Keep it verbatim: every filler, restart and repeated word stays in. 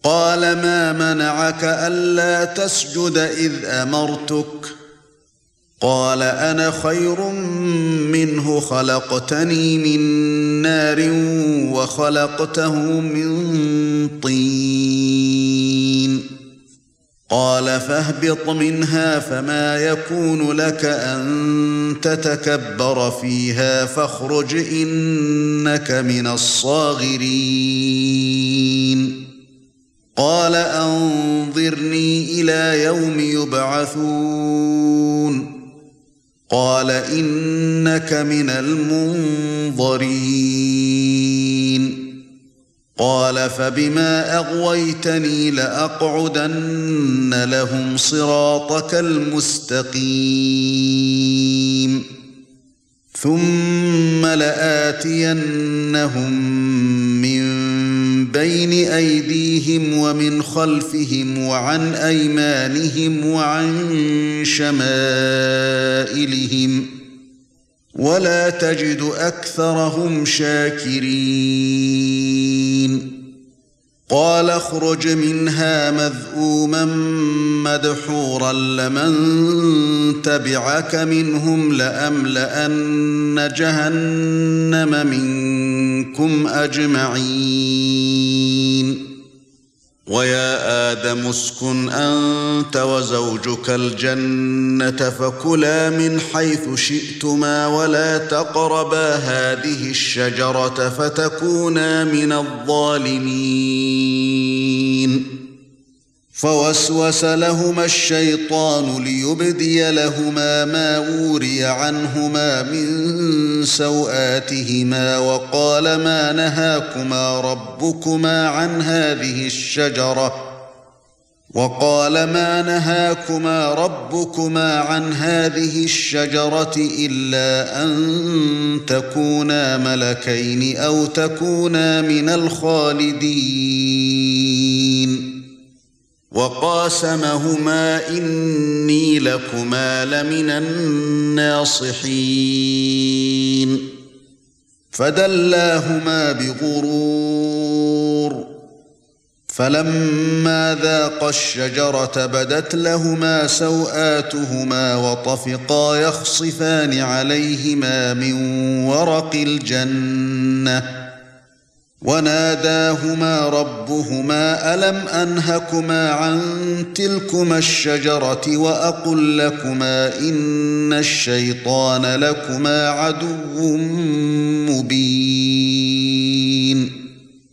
قال ما منعك ألا تسجد إذ أمرتك قال أنا خير منه خلقتني من نار وخلقته من طين قال فاهبط منها فما يكون لك أن تتكبر فيها فاخرج إنك من الصاغرين قال أنظرني إلى يوم يبعثون قال إنك من المنظرين قال فبما أغويتني لأقعدن لهم صراطك المستقيم ثم لآتينهم من بين أيديهم ومن خلفهم وعن أيمانهم وعن شمائلهم ولا تجد أكثرهم شاكرين قال اخرج منها مذءوما مدحورا لمن تبعك منهم لأملأن جهنم منكم أجمعين ويا آدم اسكن أنت وزوجك الجنة فكلا من حيث شئتما ولا تقربا هذه الشجرة فتكونا من الظالمين فوسوس لهما الشيطان ليبدي لهما ما وري عنهما من سوآتهما وقال ما نهاكما ربكما عن هذه الشجرة وقال ما نهاكما ربكما عن هذه الشجرة إلا أن تكونا ملكين أو تكونا من الخالدين وقاسمهما إني لكما لمن الناصحين فدلاهما بغرور فلما ذاقا الشجرة بدت لهما سوآتهما وطفقا يخصفان عليهما من ورق الجنة وناداهما ربهما ألم أنهكما عن تلكما الشجرة وأقل لكما إن الشيطان لكما عدو مبين